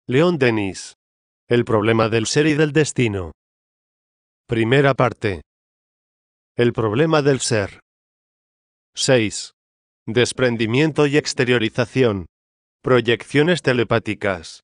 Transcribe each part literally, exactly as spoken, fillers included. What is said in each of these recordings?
Leon Denis. El problema del ser y del destino. Primera parte. El problema del ser. seis. Desprendimiento y exteriorización. Proyecciones telepáticas.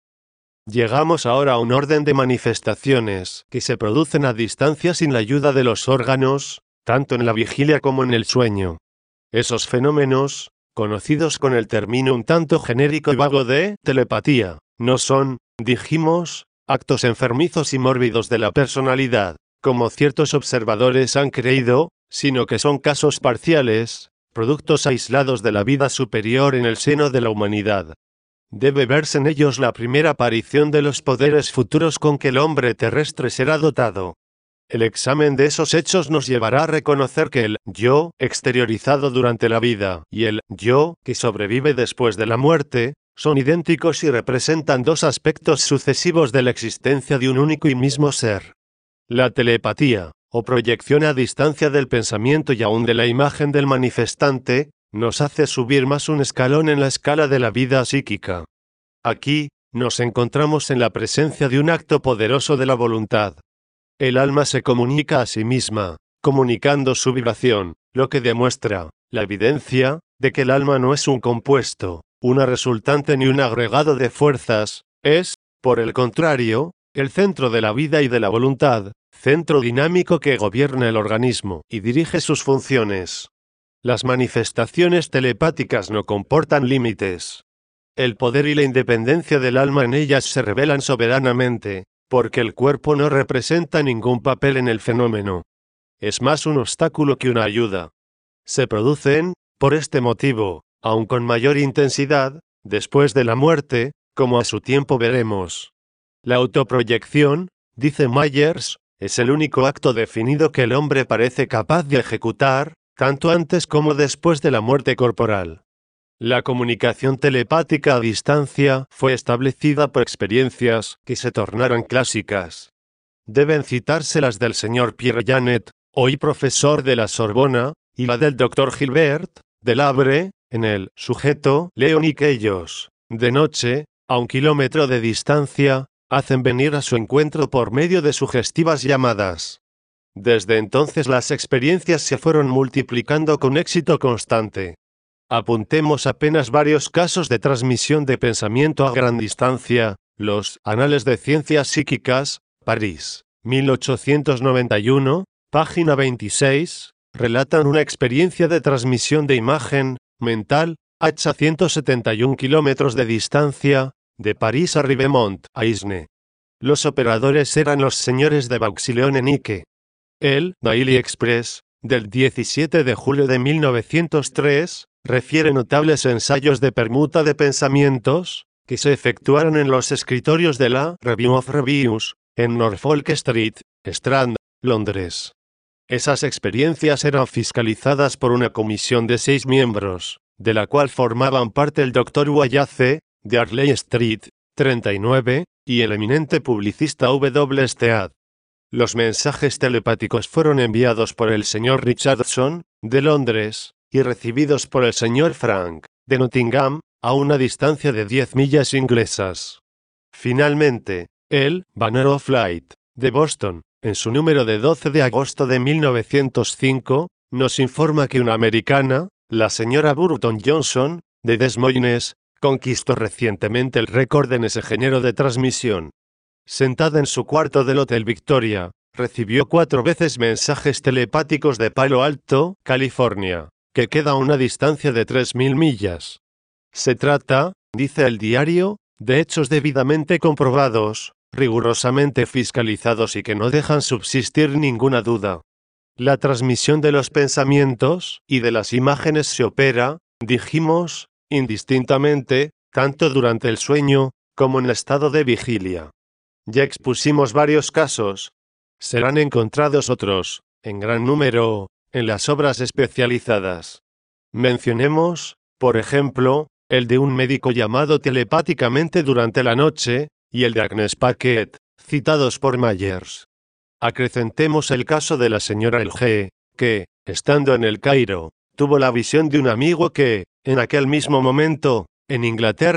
Llegamos ahora a un orden de manifestaciones que se producen a distancia sin la ayuda de los órganos, tanto en la vigilia como en el sueño. Esos fenómenos, conocidos con el término un tanto genérico y vago de telepatía, no son, dijimos, actos enfermizos y mórbidos de la personalidad, como ciertos observadores han creído, sino que son casos parciales, productos aislados de la vida superior en el seno de la humanidad. Debe verse en ellos la primera aparición de los poderes futuros con que el hombre terrestre será dotado. El examen de esos hechos nos llevará a reconocer que el yo exteriorizado durante la vida y el yo que sobrevive después de la muerte son idénticos y representan dos aspectos sucesivos de la existencia de un único y mismo ser. La telepatía, o proyección a distancia del pensamiento y aún de la imagen del manifestante, nos hace subir más un escalón en la escala de la vida psíquica. Aquí, nos encontramos en la presencia de un acto poderoso de la voluntad. El alma se comunica a sí misma, comunicando su vibración, lo que demuestra la evidencia de que el alma no es un compuesto, una resultante ni un agregado de fuerzas, es, por el contrario, el centro de la vida y de la voluntad, centro dinámico que gobierna el organismo y dirige sus funciones. Las manifestaciones telepáticas no comportan límites. El poder y la independencia del alma en ellas se revelan soberanamente, porque el cuerpo no representa ningún papel en el fenómeno. Es más un obstáculo que una ayuda. Se producen, por este motivo, aun con mayor intensidad, después de la muerte, como a su tiempo veremos. La autoproyección, dice Myers, es el único acto definido que el hombre parece capaz de ejecutar, tanto antes como después de la muerte corporal. La comunicación telepática a distancia fue establecida por experiencias que se tornaron clásicas. Deben citarse las del señor Pierre Janet, hoy profesor de la Sorbona, y la del doctor Gilbert Delabre, en el sujeto Leoni que ellos, de noche, a un kilómetro de distancia, hacen venir a su encuentro por medio de sugestivas llamadas. Desde entonces las experiencias se fueron multiplicando con éxito constante. Apuntemos apenas varios casos de transmisión de pensamiento a gran distancia. Los Anales de Ciencias Psíquicas, París, mil ochocientos noventa y uno, página veintiséis, relatan una experiencia de transmisión de imagen mental a ciento setenta y un kilómetros de distancia, de París a Ribemont, Aisne. Los operadores eran los señores de Vauxhall-en-Ike. El Daily Express, del diecisiete de julio de mil novecientos tres, refiere notables ensayos de permuta de pensamientos, que se efectuaron en los escritorios de la Review of Reviews, en Norfolk Street, Strand, Londres. Esas experiencias eran fiscalizadas por una comisión de seis miembros, de la cual formaban parte el doctor Wallace, de Harley Street, treinta y nueve, y el eminente publicista W. Stead. Los mensajes telepáticos fueron enviados por el señor Richardson, de Londres, y recibidos por el señor Frank, de Nottingham, a una distancia de diez millas inglesas. Finalmente, el Banner of Light, de Boston, en su número de doce de agosto de mil novecientos cinco, nos informa que una americana, la señora Burton Johnson, de Des Moines, conquistó recientemente el récord en ese género de transmisión. Sentada en su cuarto del Hotel Victoria, recibió cuatro veces mensajes telepáticos de Palo Alto, California, que queda a una distancia de tres mil millas. Se trata, dice el diario, de hechos debidamente comprobados, rigurosamente fiscalizados y que no dejan subsistir ninguna duda. La transmisión de los pensamientos y de las imágenes se opera, dijimos, indistintamente, tanto durante el sueño, como en el estado de vigilia. Ya expusimos varios casos. Serán encontrados otros, en gran número, en las obras especializadas. Mencionemos, por ejemplo, el de un médico llamado telepáticamente durante la noche, y el de Agnes Paquet, citados por Myers. Acrecentemos el caso de la señora L. que, estando en el Cairo, tuvo la visión de un amigo que, en aquel mismo momento, en Inglaterra,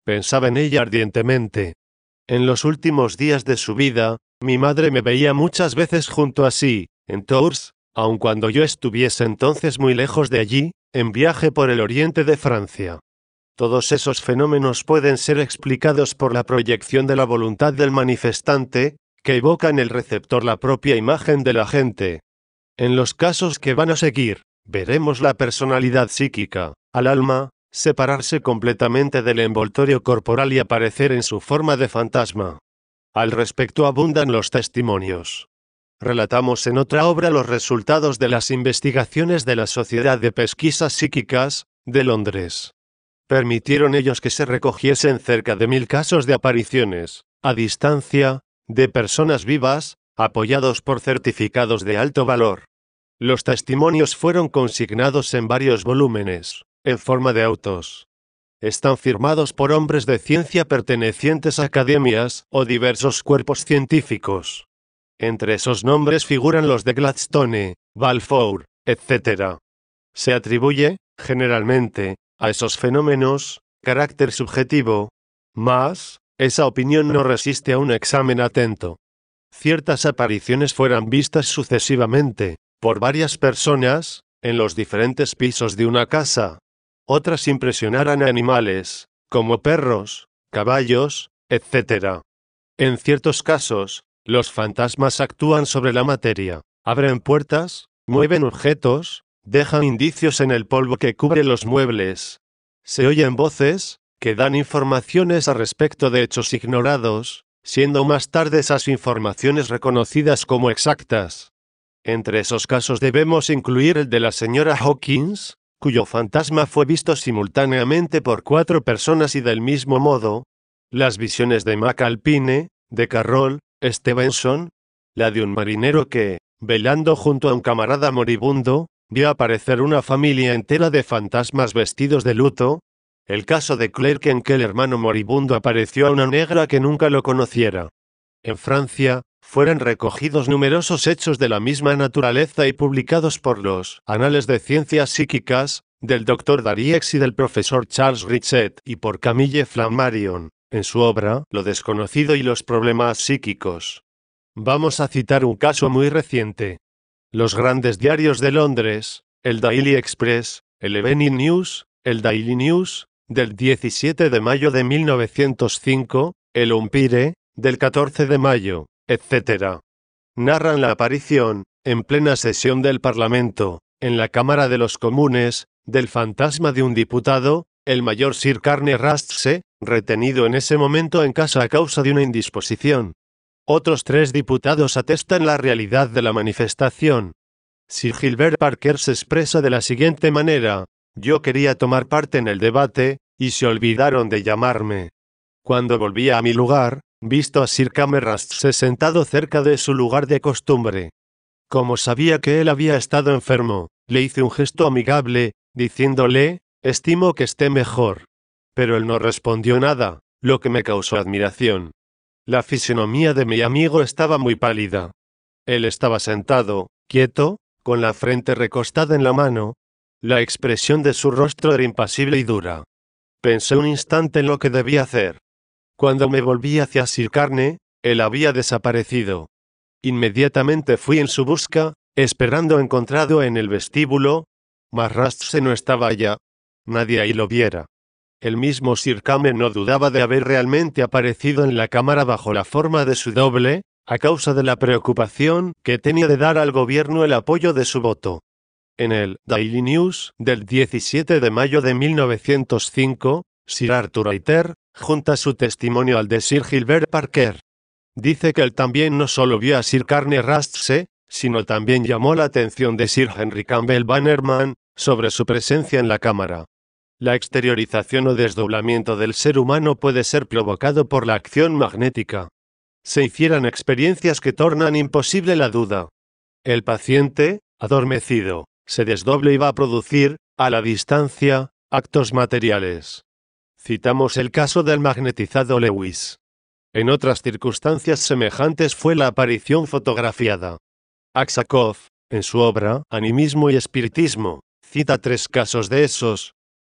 Pensaba en ella ardientemente. En los últimos días de su vida, mi madre me veía muchas veces junto a sí, en Tours, aun cuando yo estuviese entonces muy lejos de allí, en viaje por el oriente de Francia. Todos esos fenómenos pueden ser explicados por la proyección de la voluntad del manifestante, que evoca en el receptor la propia imagen del agente. En los casos que van a seguir, veremos la personalidad psíquica, al alma, separarse completamente del envoltorio corporal y aparecer en su forma de fantasma. Al respecto abundan los testimonios. Relatamos en otra obra los resultados de las investigaciones de la Sociedad de Pesquisas Psíquicas, de Londres. Permitieron ellos que se recogiesen cerca de mil casos de apariciones, a distancia, de personas vivas, apoyados por certificados de alto valor. Los testimonios fueron consignados en varios volúmenes, en forma de autos. Están firmados por hombres de ciencia pertenecientes a academias o diversos cuerpos científicos. Entre esos nombres figuran los de Gladstone, Balfour, etcétera. Se atribuye, generalmente, a esos fenómenos, carácter subjetivo, mas, esa opinión no resiste a un examen atento. Ciertas apariciones fueran vistas sucesivamente, por varias personas, en los diferentes pisos de una casa. Otras impresionaran a animales, como perros, caballos, etcétera. En ciertos casos, los fantasmas actúan sobre la materia, abren puertas, mueven objetos, dejan indicios en el polvo que cubre los muebles. Se oyen voces, que dan informaciones a respecto de hechos ignorados, siendo más tarde esas informaciones reconocidas como exactas. Entre esos casos debemos incluir el de la señora Hawkins, cuyo fantasma fue visto simultáneamente por cuatro personas y del mismo modo, las visiones de McAlpine, de Carroll, Stevenson, la de un marinero que, velando junto a un camarada moribundo, vio aparecer una familia entera de fantasmas vestidos de luto, el caso de Clark en que el hermano moribundo apareció a una negra que nunca lo conociera. En Francia, fueron recogidos numerosos hechos de la misma naturaleza y publicados por los Anales de Ciencias Psíquicas, del doctor Dariex y del profesor Charles Richet, y por Camille Flammarion, en su obra Lo desconocido y los problemas psíquicos. Vamos a citar un caso muy reciente. Los grandes diarios de Londres, el Daily Express, el Evening News, el Daily News, del diecisiete de mayo de mil novecientos cinco, el Umpire, del catorce de mayo, etcétera. Narran la aparición, en plena sesión del Parlamento, en la Cámara de los Comunes, del fantasma de un diputado, el mayor Sir Carne Rastse, retenido en ese momento en casa a causa de una indisposición. Otros tres diputados atestan la realidad de la manifestación. Sir Gilbert Parker se expresa de la siguiente manera: yo quería tomar parte en el debate, y se olvidaron de llamarme. Cuando volví a mi lugar, visto a Sir Camerastse sentado cerca de su lugar de costumbre. Como sabía que él había estado enfermo, le hice un gesto amigable, diciéndole, estimo que esté mejor. Pero él no respondió nada, lo que me causó admiración. La fisonomía de mi amigo estaba muy pálida. Él estaba sentado, quieto, con la frente recostada en la mano. La expresión de su rostro era impasible y dura. Pensé un instante en lo que debía hacer. Cuando me volví hacia Sir Carne, él había desaparecido. Inmediatamente fui en su busca, esperando encontrarlo en el vestíbulo, mas Rastse no estaba allá. Nadie ahí lo viera. El mismo Sir Carne no dudaba de haber realmente aparecido en la cámara bajo la forma de su doble, a causa de la preocupación que tenía de dar al gobierno el apoyo de su voto. En el Daily News del diecisiete de mayo de mil novecientos cinco, Sir Arthur Hayter junta su testimonio al de Sir Gilbert Parker. Dice que él también no solo vio a Sir Carne Rastse, sino también llamó la atención de Sir Henry Campbell Bannerman sobre su presencia en la cámara. La exteriorización o desdoblamiento del ser humano puede ser provocado por la acción magnética. Se hicieran experiencias que tornan imposible la duda. El paciente, adormecido, se desdoble y va a producir, a la distancia, actos materiales. Citamos el caso del magnetizado Lewis. En otras circunstancias semejantes fue la aparición fotografiada. Aksakov, en su obra Animismo y Espiritismo, cita tres casos de esos.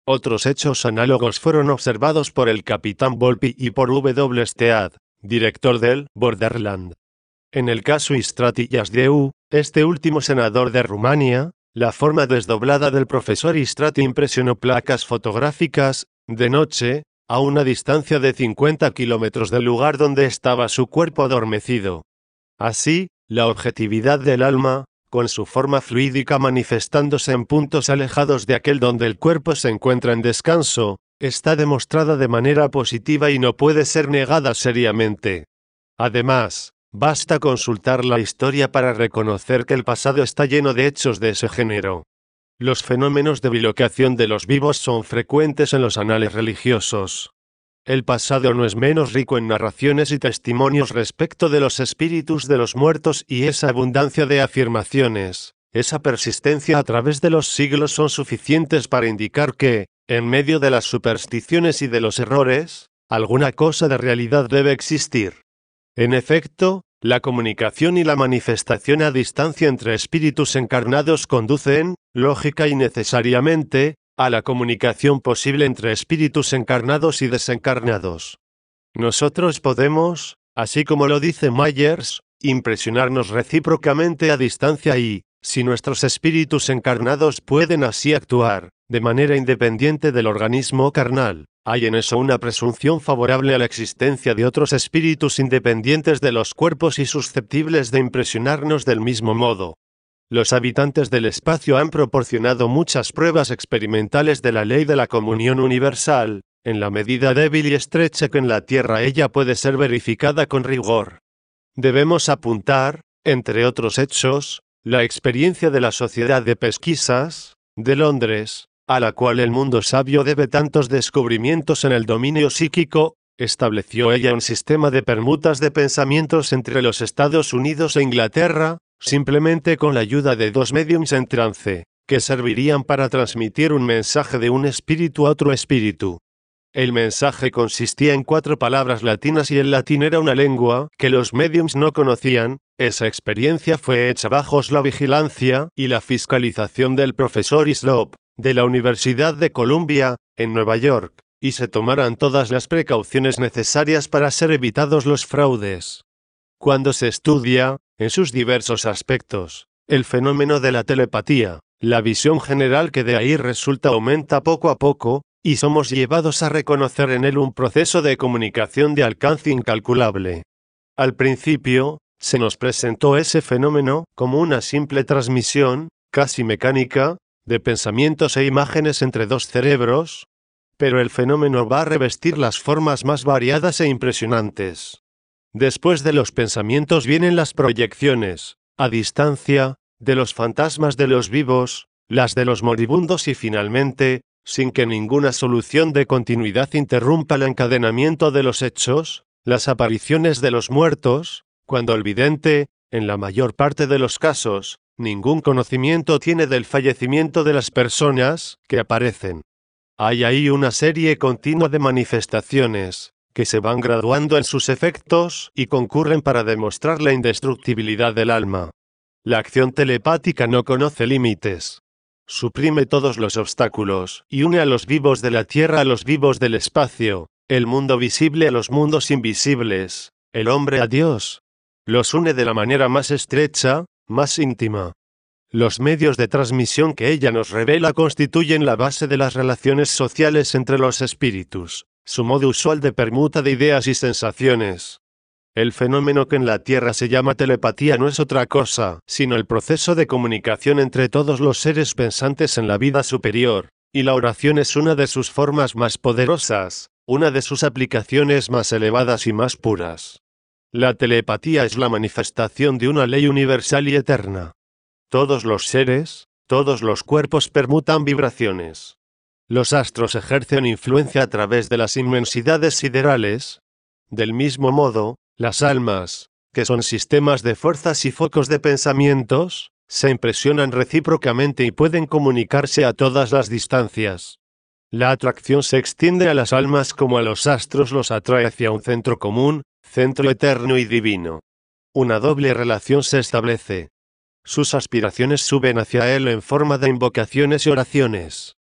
Otros hechos análogos fueron observados por el capitán Volpi y por W. Stead, director del Borderland. En el caso Istrati Iasdeu, este último senador de Rumania, la forma desdoblada del profesor Istrati impresionó placas fotográficas, de noche, a una distancia de cincuenta kilómetros del lugar donde estaba su cuerpo adormecido. Así, la objetividad del alma, con su forma fluídica manifestándose en puntos alejados de aquel donde el cuerpo se encuentra en descanso, está demostrada de manera positiva y no puede ser negada seriamente. Además, basta consultar la historia para reconocer que el pasado está lleno de hechos de ese género. Los fenómenos de bilocación de los vivos son frecuentes en los anales religiosos. El pasado no es menos rico en narraciones y testimonios respecto de los espíritus de los muertos y esa abundancia de afirmaciones, esa persistencia a través de los siglos son suficientes para indicar que, en medio de las supersticiones y de los errores, alguna cosa de realidad debe existir. En efecto, la comunicación y la manifestación a distancia entre espíritus encarnados conducen, lógica y necesariamente, a la comunicación posible entre espíritus encarnados y desencarnados. Nosotros podemos, así como lo dice Myers, impresionarnos recíprocamente a distancia y, si nuestros espíritus encarnados pueden así actuar, de manera independiente del organismo carnal, hay en eso una presunción favorable a la existencia de otros espíritus independientes de los cuerpos y susceptibles de impresionarnos del mismo modo. Los habitantes del espacio han proporcionado muchas pruebas experimentales de la ley de la comunión universal, en la medida débil y estrecha que en la Tierra ella puede ser verificada con rigor. Debemos apuntar, entre otros hechos, la experiencia de la Sociedad de Pesquisas, de Londres, a la cual el mundo sabio debe tantos descubrimientos en el dominio psíquico. Estableció ella un sistema de permutas de pensamientos entre los Estados Unidos e Inglaterra, simplemente con la ayuda de dos médiums en trance, que servirían para transmitir un mensaje de un espíritu a otro espíritu. El mensaje consistía en cuatro palabras latinas y el latín era una lengua que los médiums no conocían. Esa experiencia fue hecha bajo la vigilancia y la fiscalización del profesor Hislop, de la Universidad de Columbia, en Nueva York, y se tomaran todas las precauciones necesarias para ser evitados los fraudes. Cuando se estudia, en sus diversos aspectos, el fenómeno de la telepatía, la visión general que de ahí resulta aumenta poco a poco, y somos llevados a reconocer en él un proceso de comunicación de alcance incalculable. Al principio, se nos presentó ese fenómeno como una simple transmisión, casi mecánica, de pensamientos e imágenes entre dos cerebros, pero el fenómeno va a revestir las formas más variadas e impresionantes. Después de los pensamientos vienen las proyecciones, a distancia, de los fantasmas de los vivos, las de los moribundos y finalmente, sin que ninguna solución de continuidad interrumpa el encadenamiento de los hechos, las apariciones de los muertos, cuando el vidente, en la mayor parte de los casos, ningún conocimiento tiene del fallecimiento de las personas que aparecen. Hay ahí una serie continua de manifestaciones, que se van graduando en sus efectos y concurren para demostrar la indestructibilidad del alma. La acción telepática no conoce límites. Suprime todos los obstáculos y une a los vivos de la Tierra a los vivos del espacio, el mundo visible a los mundos invisibles, el hombre a Dios. Los une de la manera más estrecha, más íntima. Los medios de transmisión que ella nos revela constituyen la base de las relaciones sociales entre los espíritus, su modo usual de permuta de ideas y sensaciones. El fenómeno que en la Tierra se llama telepatía no es otra cosa, sino el proceso de comunicación entre todos los seres pensantes en la vida superior, y la oración es una de sus formas más poderosas, una de sus aplicaciones más elevadas y más puras. La telepatía es la manifestación de una ley universal y eterna. Todos los seres, todos los cuerpos permutan vibraciones. Los astros ejercen influencia a través de las inmensidades siderales. Del mismo modo, las almas, que son sistemas de fuerzas y focos de pensamientos, se impresionan recíprocamente y pueden comunicarse a todas las distancias. La atracción se extiende a las almas como a los astros los atrae hacia un centro común, centro eterno y divino. Una doble relación se establece. Sus aspiraciones suben hacia él en forma de invocaciones y oraciones.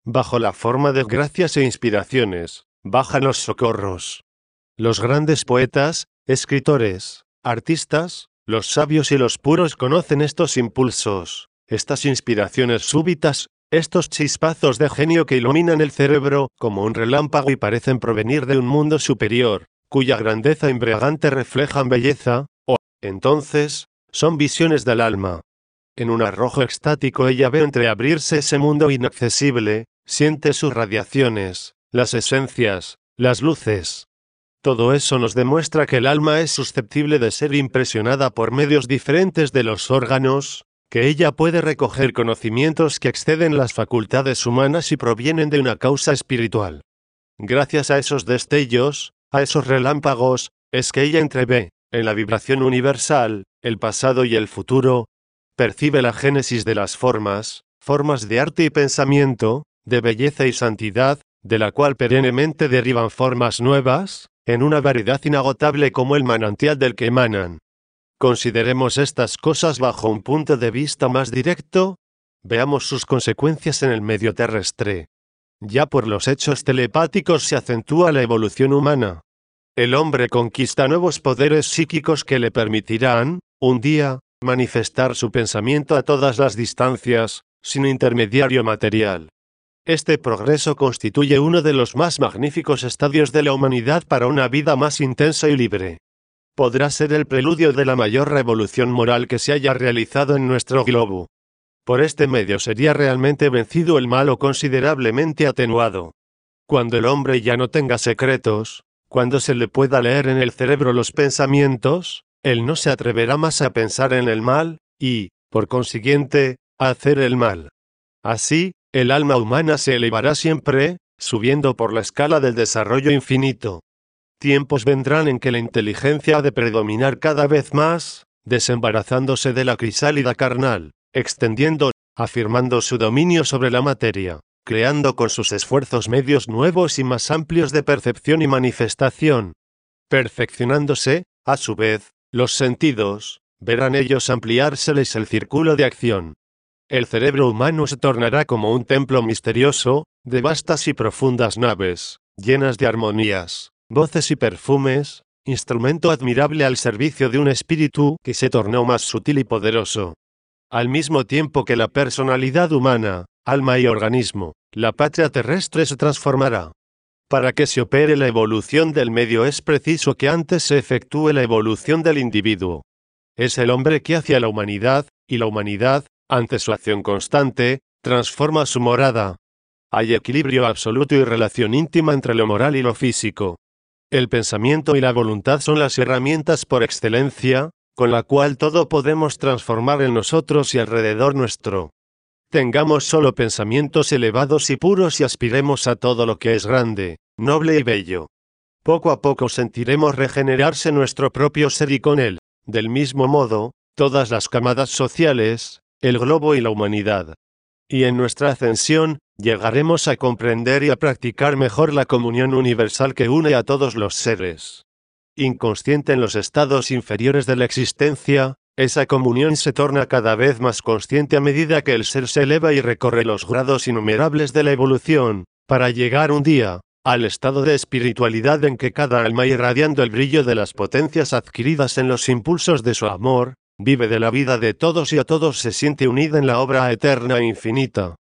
bajo la forma de gracias e inspiraciones, bajan los socorros. Los grandes poetas, escritores, artistas, los sabios y los puros conocen estos impulsos, estas inspiraciones súbitas, estos chispazos de genio que iluminan el cerebro como un relámpago y parecen provenir de un mundo superior, cuya grandeza embriagante reflejan belleza, o, entonces, son visiones del alma. En un arrojo extático ella ve entreabrirse ese mundo inaccesible, siente sus radiaciones, las esencias, las luces. Todo eso nos demuestra que el alma es susceptible de ser impresionada por medios diferentes de los órganos, que ella puede recoger conocimientos que exceden las facultades humanas y provienen de una causa espiritual. Gracias a esos destellos, a esos relámpagos, es que ella entrevé, en la vibración universal, el pasado y el futuro, percibe la génesis de las formas, formas de arte y pensamiento, de belleza y santidad, de la cual perennemente derivan formas nuevas, en una variedad inagotable como el manantial del que emanan. Consideremos estas cosas bajo un punto de vista más directo, veamos sus consecuencias en el medio terrestre. Ya por los hechos telepáticos se acentúa la evolución humana. El hombre conquista nuevos poderes psíquicos que le permitirán, un día, manifestar su pensamiento a todas las distancias, sin intermediario material. Este progreso constituye uno de los más magníficos estadios de la humanidad para una vida más intensa y libre. Podrá ser el preludio de la mayor revolución moral que se haya realizado en nuestro globo. Por este medio sería realmente vencido el mal o considerablemente atenuado. Cuando el hombre ya no tenga secretos, cuando se le pueda leer en el cerebro los pensamientos, él no se atreverá más a pensar en el mal, y, por consiguiente, a hacer el mal. Así, el alma humana se elevará siempre, subiendo por la escala del desarrollo infinito. Tiempos vendrán en que la inteligencia ha de predominar cada vez más, desembarazándose de la crisálida carnal, extendiendo, afirmando su dominio sobre la materia, creando con sus esfuerzos medios nuevos y más amplios de percepción y manifestación. Perfeccionándose, a su vez, los sentidos, verán ellos ampliárseles el círculo de acción. El cerebro humano se tornará como un templo misterioso, de vastas y profundas naves, llenas de armonías, voces y perfumes, instrumento admirable al servicio de un espíritu que se tornó más sutil y poderoso. Al mismo tiempo que la personalidad humana, alma y organismo, la patria terrestre se transformará. Para que se opere la evolución del medio es preciso que antes se efectúe la evolución del individuo. Es el hombre que hacia la humanidad, y la humanidad, ante su acción constante, transforma su morada. Hay equilibrio absoluto y relación íntima entre lo moral y lo físico. El pensamiento y la voluntad son las herramientas por excelencia, con la cual todo podemos transformar en nosotros y alrededor nuestro. Tengamos solo pensamientos elevados y puros y aspiremos a todo lo que es grande, noble y bello. Poco a poco sentiremos regenerarse nuestro propio ser y con él, del mismo modo, todas las camadas sociales, el globo y la humanidad. Y en nuestra ascensión, llegaremos a comprender y a practicar mejor la comunión universal que une a todos los seres. Inconsciente en los estados inferiores de la existencia, esa comunión se torna cada vez más consciente a medida que el ser se eleva y recorre los grados innumerables de la evolución, para llegar un día, al estado de espiritualidad en que cada alma, irradiando el brillo de las potencias adquiridas en los impulsos de su amor, vive de la vida de todos y a todos se siente unida en la obra eterna e infinita.